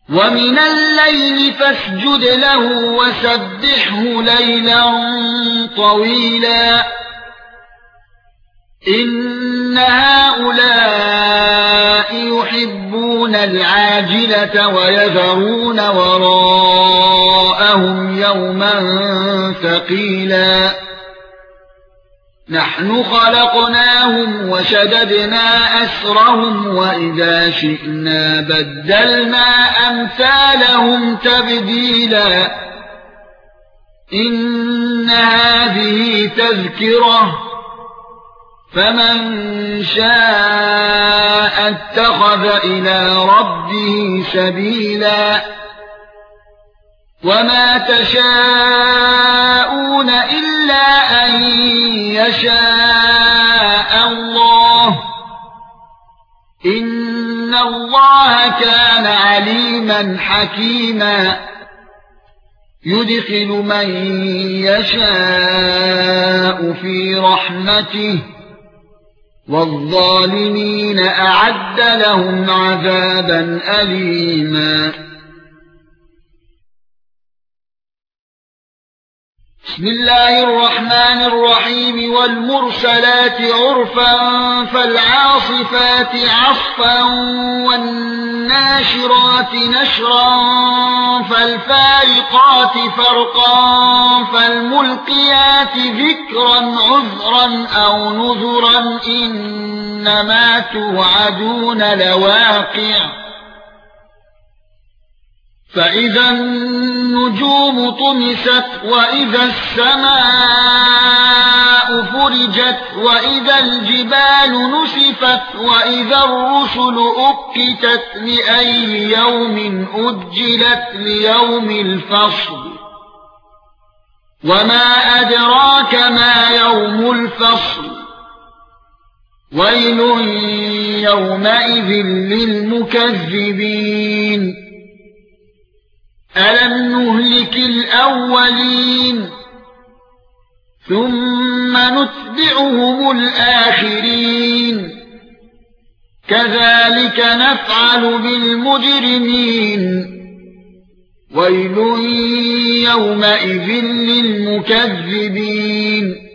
ومن الليل فاسجد له وسبحه ليلا طويلا إن هؤلاء يحبون العاجلة ويذرون وراءهم يوما ثقيلا نحن خلقناهم وشددنا أسرهم وإذا شئنا بدلنا أمثالهم تبديلا إن هذه تذكرة فمن شاء اتخذ إلى ربه سبيلا وما تشاءون إلا أن يشاء الله إن الله كان عليما حكيما يدخل من يشاء في رحمته والظالمين أعد لهم عذابا أليما بسم الله الرحمن الرحيم والمرسلات عرفا فالعاصفات عصفا والناشرات نشرا فالفارقات فرقا فالملقيات ذكرا عذرا أو نذرا إنما توعدون لواقع فإذا النجوم طمست وإذا السماء فرجت وإذا الجبال نسفت وإذا الرسل أقتت لأي يوم أجلت ليوم الفصل وما أدراك ما يوم الفصل ويل يومئذ للمكذبين ألم نهلك الأولين ثم نتبعهم الآخرين كذلك نفعل بالمجرمين ويل يومئذ للمكذبين